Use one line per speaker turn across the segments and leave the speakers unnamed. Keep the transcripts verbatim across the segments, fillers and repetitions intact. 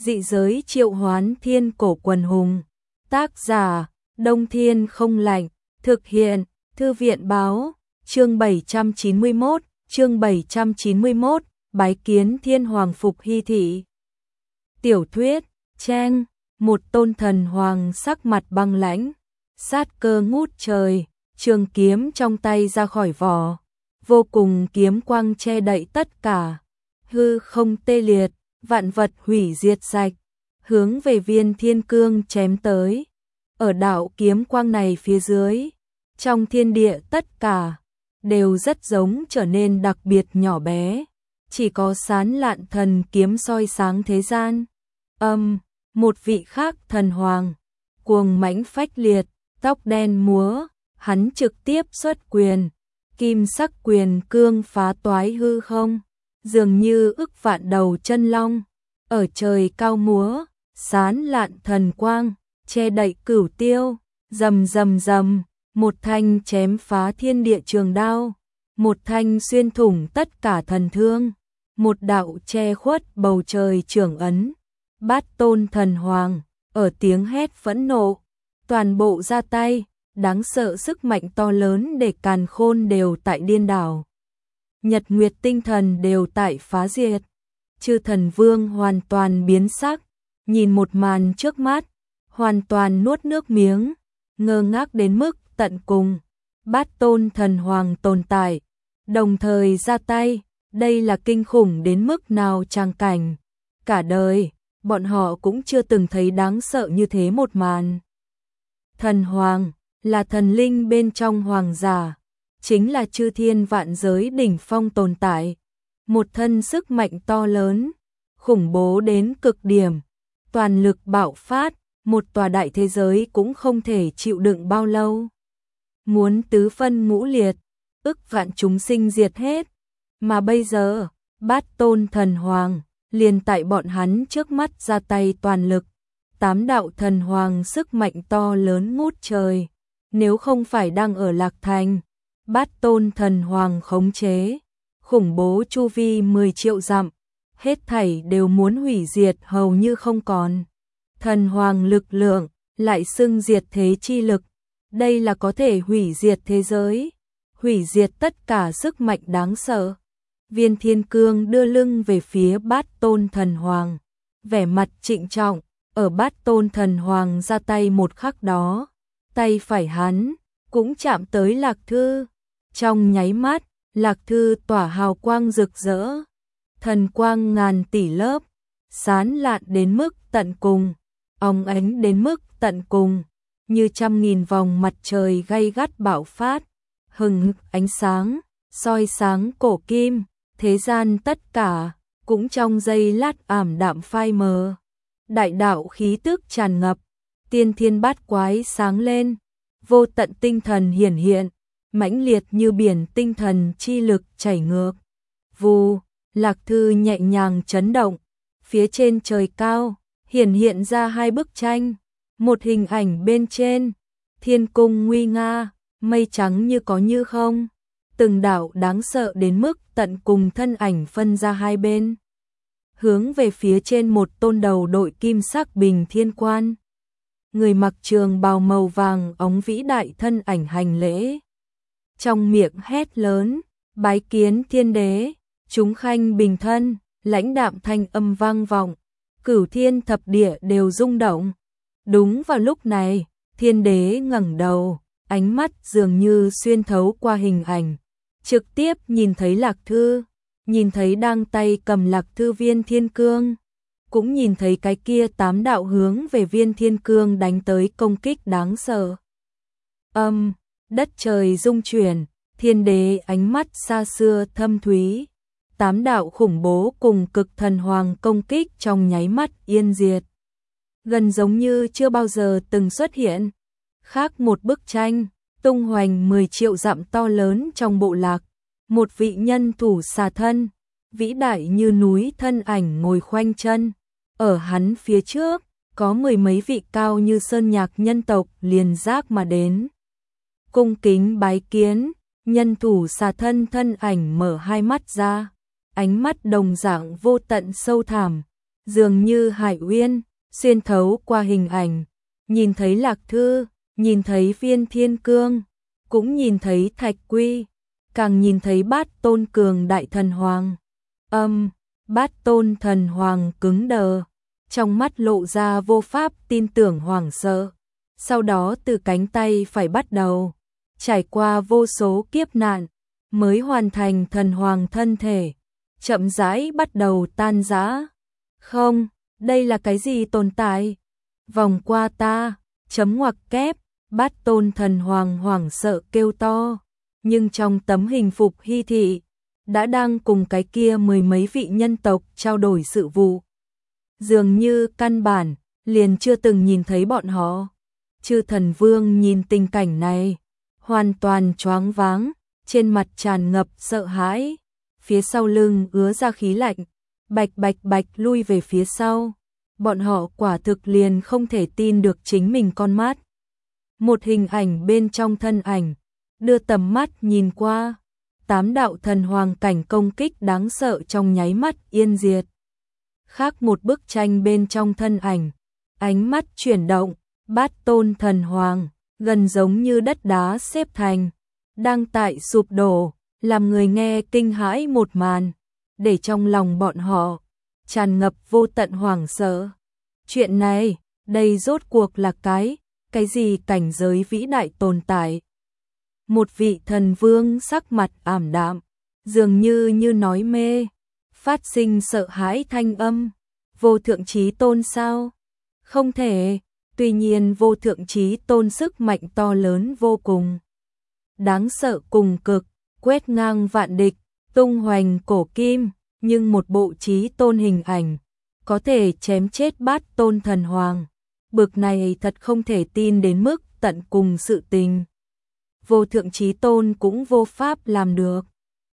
Dị giới triệu hoán thiên cổ quần hùng. Tác giả, Đông Thiên không lạnh. Thực hiện, Thư viện báo. Chương bảy trăm chín mươi mốt, chương bảy trăm chín mươi mốt, bái kiến thiên hoàng phục hy thị. Tiểu thuyết, Trang, một tôn thần hoàng sắc mặt băng lãnh, sát cơ ngút trời, trường kiếm trong tay ra khỏi vỏ, vô cùng kiếm quang che đậy tất cả, hư không tê liệt, vạn vật hủy diệt sạch, hướng về Viên Thiên Cương chém tới. Ở đạo kiếm quang này phía dưới, trong thiên địa tất cả đều rất giống trở nên đặc biệt nhỏ bé, chỉ có sán lạn thần kiếm soi sáng thế gian. Âm, một vị khác thần hoàng, cuồng mãnh phách liệt, tóc đen múa, hắn trực tiếp xuất quyền, kim sắc quyền cương phá toái hư không, dường như ức vạn đầu chân long, ở trời cao múa, sán lạn thần quang, che đậy cửu tiêu, rầm rầm rầm, một thanh chém phá thiên địa trường đao, một thanh xuyên thủng tất cả thần thương, một đạo che khuất bầu trời trường ấn. Bát tôn thần hoàng, ở tiếng hét phẫn nộ, toàn bộ ra tay, đáng sợ sức mạnh to lớn để càn khôn đều tại điên đảo. Nhật nguyệt tinh thần đều tại phá diệt. Chư thần vương hoàn toàn biến sắc, nhìn một màn trước mắt, hoàn toàn nuốt nước miếng, ngơ ngác đến mức tận cùng. Bát tôn thần hoàng tồn tại, đồng thời ra tay, đây là kinh khủng đến mức nào tràng cảnh. Cả đời, bọn họ cũng chưa từng thấy đáng sợ như thế một màn. Thần hoàng, là thần linh bên trong hoàng giả, chính là chư thiên vạn giới đỉnh phong tồn tại. Một thân sức mạnh to lớn, khủng bố đến cực điểm, toàn lực bạo phát, một tòa đại thế giới cũng không thể chịu đựng bao lâu. Muốn tứ phân ngũ liệt, ức vạn chúng sinh diệt hết, mà bây giờ, bát tôn thần hoàng, liền tại bọn hắn trước mắt ra tay toàn lực. Tám đạo thần hoàng sức mạnh to lớn ngút trời, nếu không phải đang ở Lạc Thành, bát tôn thần hoàng khống chế, khủng bố chu vi mười triệu dặm, hết thảy đều muốn hủy diệt hầu như không còn. Thần hoàng lực lượng, lại xưng diệt thế chi lực, đây là có thể hủy diệt thế giới, hủy diệt tất cả sức mạnh đáng sợ. Viên Thiên Cương đưa lưng về phía bát tôn thần hoàng, vẻ mặt trịnh trọng, ở bát tôn thần hoàng ra tay một khắc đó, tay phải hắn cũng chạm tới Lạc Thư. Trong nháy mắt, Lạc Thư tỏa hào quang rực rỡ, thần quang ngàn tỷ lớp, sán lạn đến mức tận cùng, óng ánh đến mức tận cùng, như trăm nghìn vòng mặt trời gay gắt bạo phát, hừng hực ánh sáng, soi sáng cổ kim. Thế gian tất cả, cũng trong giây lát ảm đạm phai mờ. Đại đạo khí tức tràn ngập, tiên thiên bát quái sáng lên, vô tận tinh thần hiển hiện, mãnh liệt như biển tinh thần chi lực chảy ngược. Vù, Lạc Thư nhẹ nhàng chấn động, phía trên trời cao, hiển hiện ra hai bức tranh, một hình ảnh bên trên, thiên cung nguy nga, mây trắng như có như không. Từng đạo đáng sợ đến mức tận cùng thân ảnh phân ra hai bên, hướng về phía trên một tôn đầu đội kim sắc bình thiên quan. Người mặc trường bào màu vàng óng vĩ đại thân ảnh hành lễ, trong miệng hét lớn, bái kiến thiên đế. Chúng khanh bình thân, lãnh đạm thanh âm vang vọng, cửu thiên thập địa đều rung động. Đúng vào lúc này, thiên đế ngẩng đầu, ánh mắt dường như xuyên thấu qua hình ảnh, trực tiếp nhìn thấy Lạc Thư, nhìn thấy đang tay cầm Lạc Thư Viên Thiên Cương, cũng nhìn thấy cái kia tám đạo hướng về Viên Thiên Cương đánh tới công kích đáng sợ. Âm, đất trời rung chuyển, thiên đế ánh mắt xa xưa thâm thúy, tám đạo khủng bố cùng cực thần hoàng công kích trong nháy mắt yên diệt, gần giống như chưa bao giờ từng xuất hiện. Khác một bức tranh, tung hoành mười triệu dặm to lớn trong bộ lạc, một vị nhân thủ xà thân, vĩ đại như núi thân ảnh ngồi khoanh chân, ở hắn phía trước, có mười mấy vị cao như sơn nhạc nhân tộc liền giáp mà đến. Cung kính bái kiến, nhân thủ xà thân thân ảnh mở hai mắt ra, ánh mắt đồng dạng vô tận sâu thẳm, dường như hải uyên, xuyên thấu qua hình ảnh, nhìn thấy Lạc Thư, nhìn thấy Viên Thiên Cương, cũng nhìn thấy Thạch Quy, càng nhìn thấy Bát Tôn cường đại thần hoàng. Âm, Bát Tôn thần hoàng cứng đờ, trong mắt lộ ra vô pháp tin tưởng hoảng sợ. Sau đó từ cánh tay phải bắt đầu, trải qua vô số kiếp nạn, mới hoàn thành thần hoàng thân thể, chậm rãi bắt đầu tan rã. Không, đây là cái gì tồn tại? Vòng qua ta, chấm ngoặc kép, Bát Tôn thần hoàng hoảng sợ kêu to, nhưng trong tấm hình phục hy thị, đã đang cùng cái kia mười mấy vị nhân tộc trao đổi sự vụ. Dường như căn bản, liền chưa từng nhìn thấy bọn họ. Chư thần vương nhìn tình cảnh này, hoàn toàn choáng váng, trên mặt tràn ngập sợ hãi, phía sau lưng ứa ra khí lạnh, bạch bạch bạch lui về phía sau. Bọn họ quả thực liền không thể tin được chính mình con mắt. Một hình ảnh bên trong thân ảnh, đưa tầm mắt nhìn qua, tám đạo thần hoàng cảnh công kích đáng sợ trong nháy mắt yên diệt. Khác một bức tranh bên trong thân ảnh, ánh mắt chuyển động, Bát Tôn thần hoàng, gần giống như đất đá xếp thành, đang tại sụp đổ, làm người nghe kinh hãi một màn, để trong lòng bọn họ tràn ngập vô tận hoảng sợ. Chuyện này, đây rốt cuộc là cái, cái gì cảnh giới vĩ đại tồn tại? Một vị thần vương sắc mặt ảm đạm, dường như như nói mê, phát sinh sợ hãi thanh âm. Vô thượng chí tôn sao? Không thể, tuy nhiên vô thượng chí tôn sức mạnh to lớn vô cùng. Đáng sợ cùng cực, quét ngang vạn địch, tung hoành cổ kim, nhưng một bộ chí tôn hình ảnh, có thể chém chết Bát Tôn thần hoàng. Bực này thật không thể tin đến mức tận cùng sự tình. Vô thượng chí tôn cũng vô pháp làm được.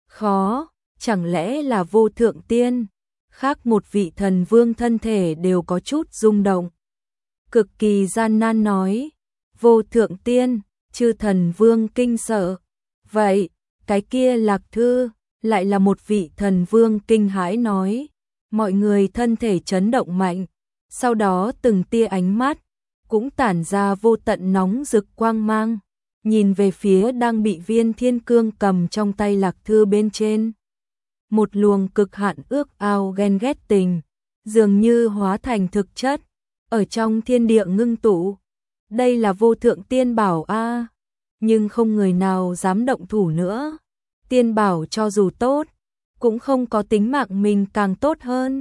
Khó, chẳng lẽ là vô thượng tiên? Khác một vị thần vương thân thể đều có chút rung động. Cực kỳ gian nan nói, vô thượng tiên, chư thần vương kinh sợ. Vậy, cái kia Lạc Thư, lại là một vị thần vương kinh hãi nói. Mọi người thân thể chấn động mạnh, sau đó từng tia ánh mắt, cũng tản ra vô tận nóng rực quang mang, nhìn về phía đang bị Viên Thiên Cương cầm trong tay Lạc Thư bên trên. Một luồng cực hạn ước ao ghen ghét tình, dường như hóa thành thực chất, ở trong thiên địa ngưng tụ. Đây là vô thượng tiên bảo a, nhưng không người nào dám động thủ nữa. Tiên bảo cho dù tốt, cũng không có tính mạng mình càng tốt hơn.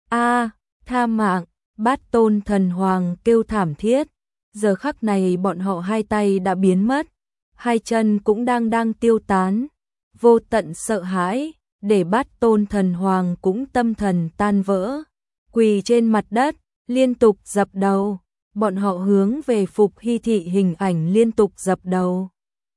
A, tha mạng, Bát Tôn thần hoàng kêu thảm thiết. Giờ khắc này bọn họ hai tay đã biến mất, hai chân cũng đang đang tiêu tán. Vô tận sợ hãi, để Bát Tôn thần hoàng cũng tâm thần tan vỡ, quỳ trên mặt đất, liên tục dập đầu. Bọn họ hướng về Phục Hy thị hình ảnh liên tục dập đầu.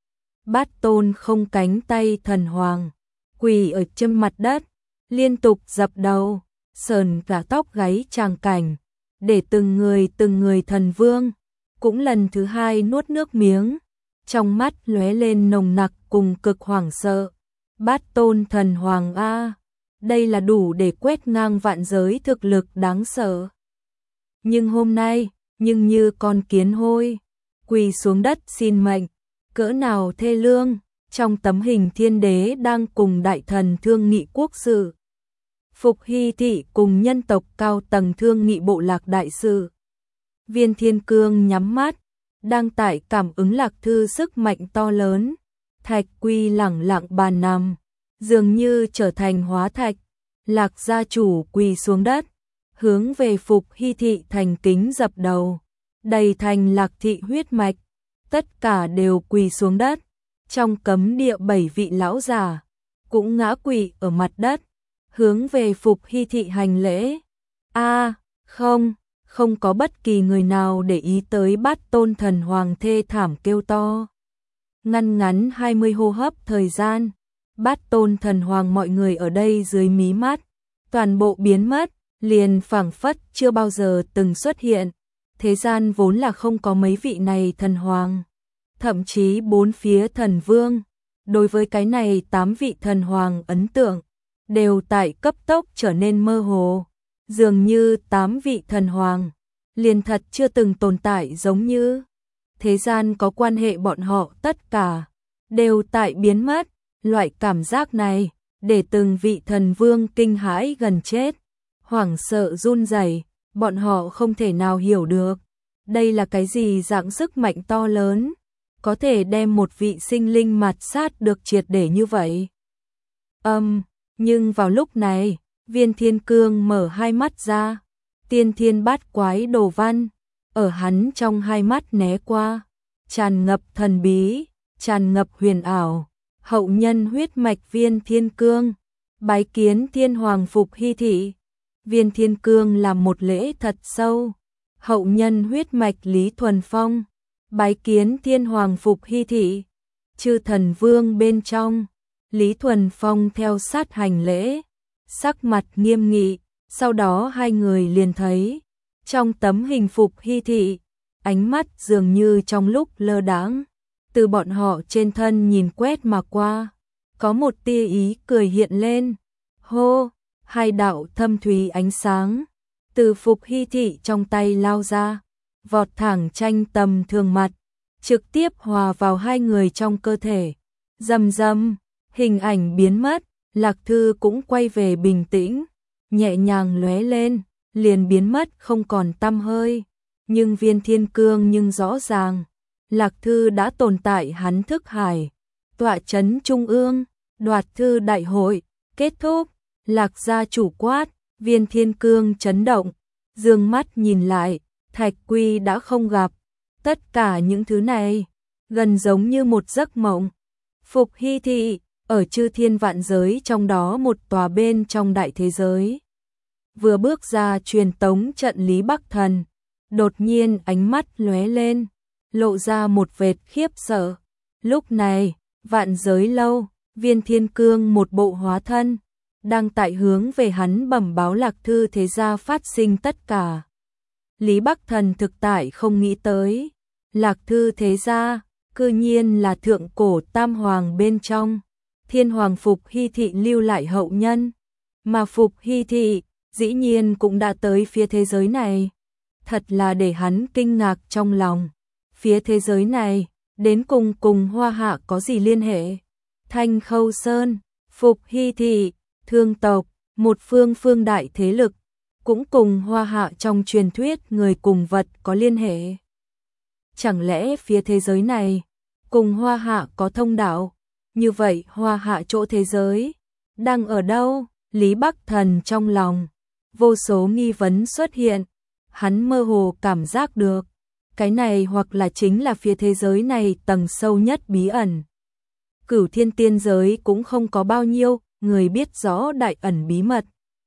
Bát Tôn không cánh tay thần hoàng, quỳ ở trên mặt đất, liên tục dập đầu, sờn cả tóc gáy tràng cảnh, để từng người từng người thần vương, cũng lần thứ hai nuốt nước miếng, trong mắt lóe lên nồng nặc cùng cực hoảng sợ. Bát Tôn thần hoàng a, đây là đủ để quét ngang vạn giới thực lực đáng sợ. Nhưng hôm nay, nhưng như con kiến hôi, quỳ xuống đất xin mệnh, cỡ nào thê lương. Trong tấm hình thiên đế đang cùng đại thần thương nghị quốc sự, Phục Hy thị cùng nhân tộc cao tầng thương nghị bộ lạc đại sự. Viên Thiên Cương nhắm mắt, đang tại cảm ứng Lạc Thư sức mạnh to lớn. Thạch Quy lẳng lặng bàn nằm, dường như trở thành hóa thạch. Lạc gia chủ quỳ xuống đất, hướng về Phục Hy thị thành kính dập đầu. Đầy thành Lạc thị huyết mạch, tất cả đều quỳ xuống đất. Trong cấm địa bảy vị lão già cũng ngã quỵ ở mặt đất, hướng về Phục Hy thị hành lễ. A, không, không có bất kỳ người nào để ý tới Bát Tôn thần hoàng thê thảm kêu to. Ngăn ngắn hai mươi hô hấp thời gian, Bát Tôn thần hoàng mọi người ở đây dưới mí mắt, toàn bộ biến mất, liền phảng phất chưa bao giờ từng xuất hiện. Thế gian vốn là không có mấy vị này thần hoàng. Thậm chí bốn phía thần vương, đối với cái này tám vị thần hoàng ấn tượng, đều tại cấp tốc trở nên mơ hồ. Dường như tám vị thần hoàng, liền thật chưa từng tồn tại giống như. Thế gian có quan hệ bọn họ tất cả, đều tại biến mất, loại cảm giác này, để từng vị thần vương kinh hãi gần chết, hoảng sợ run rẩy, bọn họ không thể nào hiểu được. Đây là cái gì dạng sức mạnh to lớn, có thể đem một vị sinh linh mạt sát được triệt để như vậy. Âm, um, nhưng vào lúc này, Viên Thiên Cương mở hai mắt ra, tiên thiên bát quái đồ văn, ở hắn trong hai mắt né qua, tràn ngập thần bí, tràn ngập huyền ảo, hậu nhân huyết mạch Viên Thiên Cương, bái kiến Thiên Hoàng Phục Hy Thị. Viên Thiên Cương làm một lễ thật sâu, hậu nhân huyết mạch Lý Thuần Phong, bái kiến Thiên Hoàng Phục Hy Thị. Chư thần vương bên trong, Lý Thuần Phong theo sát hành lễ, sắc mặt nghiêm nghị, sau đó hai người liền thấy, trong tấm hình Phục Hy Thị, ánh mắt dường như trong lúc lơ đãng, từ bọn họ trên thân nhìn quét mà qua, có một tia ý cười hiện lên. Hô, hai đạo thâm thúy ánh sáng, từ Phục Hy Thị trong tay lao ra, vọt thẳng tranh tầm thường mặt, trực tiếp hòa vào hai người trong cơ thể. Rầm rầm, hình ảnh biến mất, Lạc Thư cũng quay về bình tĩnh, nhẹ nhàng lóe lên, liền biến mất không còn tăm hơi. Nhưng Viên Thiên Cương nhưng rõ ràng, Lạc Thư đã tồn tại hắn thức hải, tọa chấn trung ương, đoạt thư đại hội, kết thúc, Lạc gia chủ quát, Viên Thiên Cương chấn động, dương mắt nhìn lại, Thạch Quy đã không gặp. Tất cả những thứ này, gần giống như một giấc mộng. Phục Hy Thị, ở chư thiên vạn giới trong đó một tòa bên trong đại thế giới. Vừa bước ra truyền tống trận Lý Bắc Thần, đột nhiên ánh mắt lóe lên, lộ ra một vệt khiếp sợ. Lúc này, vạn giới lâu, Viên Thiên Cương một bộ hóa thân, đang tại hướng về hắn bẩm báo Lạc Thư thế gia phát sinh tất cả. Lý Bắc Thần thực tại không nghĩ tới, Lạc Thư thế gia, cư nhiên là thượng cổ tam hoàng bên trong, Thiên Hoàng Phục Hy Thị lưu lại hậu nhân, mà Phục Hy Thị, dĩ nhiên cũng đã tới phía thế giới này. Thật là để hắn kinh ngạc trong lòng, phía thế giới này, đến cùng cùng Hoa Hạ có gì liên hệ? Thanh Khâu Sơn, Phục Hy Thị, thương tộc, một phương phương đại thế lực, cũng cùng Hoa Hạ trong truyền thuyết người cùng vật có liên hệ. Chẳng lẽ phía thế giới này, cùng Hoa Hạ có thông đạo? Như vậy Hoa Hạ chỗ thế giới, đang ở đâu? Lý Bắc Thần trong lòng, vô số nghi vấn xuất hiện, hắn mơ hồ cảm giác được, cái này hoặc là chính là phía thế giới này tầng sâu nhất bí ẩn. Cửu thiên tiên giới cũng không có bao nhiêu người biết rõ đại ẩn bí mật.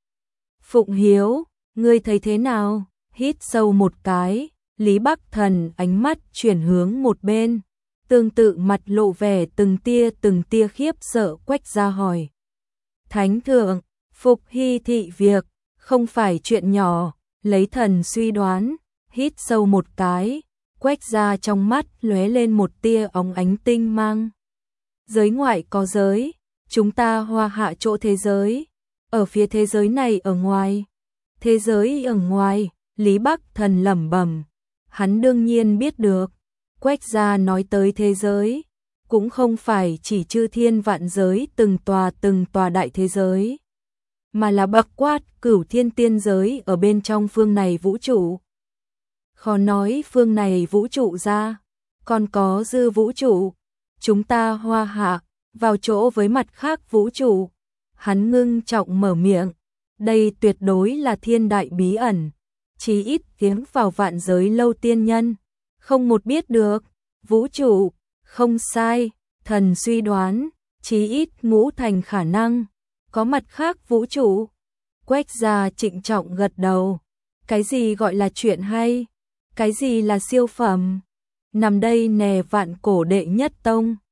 Phụng Hiếu, ngươi thấy thế nào? Hít sâu một cái, Lý Bắc Thần ánh mắt chuyển hướng một bên, tương tự mặt lộ vẻ từng tia từng tia khiếp sợ quách ra hỏi. Thánh thượng, Phục Hy Thị việc, không phải chuyện nhỏ, lấy thần suy đoán, hít sâu một cái, quách ra trong mắt lóe lên một tia óng ánh tinh mang. Giới ngoại có giới, chúng ta Hoa Hạ chỗ thế giới, ở phía thế giới này ở ngoài. Thế giới ở ngoài, Lý Bắc Thần lẩm bẩm, hắn đương nhiên biết được, quách gia nói tới thế giới, cũng không phải chỉ chư thiên vạn giới từng tòa từng tòa đại thế giới, mà là bậc quát cửu thiên tiên giới ở bên trong phương này vũ trụ. Khó nói phương này vũ trụ ra, còn có dư vũ trụ, chúng ta Hoa Hạ, vào chỗ với mặt khác vũ trụ. Hắn ngưng trọng mở miệng, đây tuyệt đối là thiên đại bí ẩn, chí ít tiếng vào vạn giới lâu tiên nhân, không một biết được. Vũ trụ, không sai, thần suy đoán, chí ít ngũ thành khả năng, có mặt khác vũ trụ. Quách gia trịnh trọng gật đầu, cái gì gọi là chuyện hay, cái gì là siêu phẩm, nằm đây nè vạn cổ đệ nhất tông,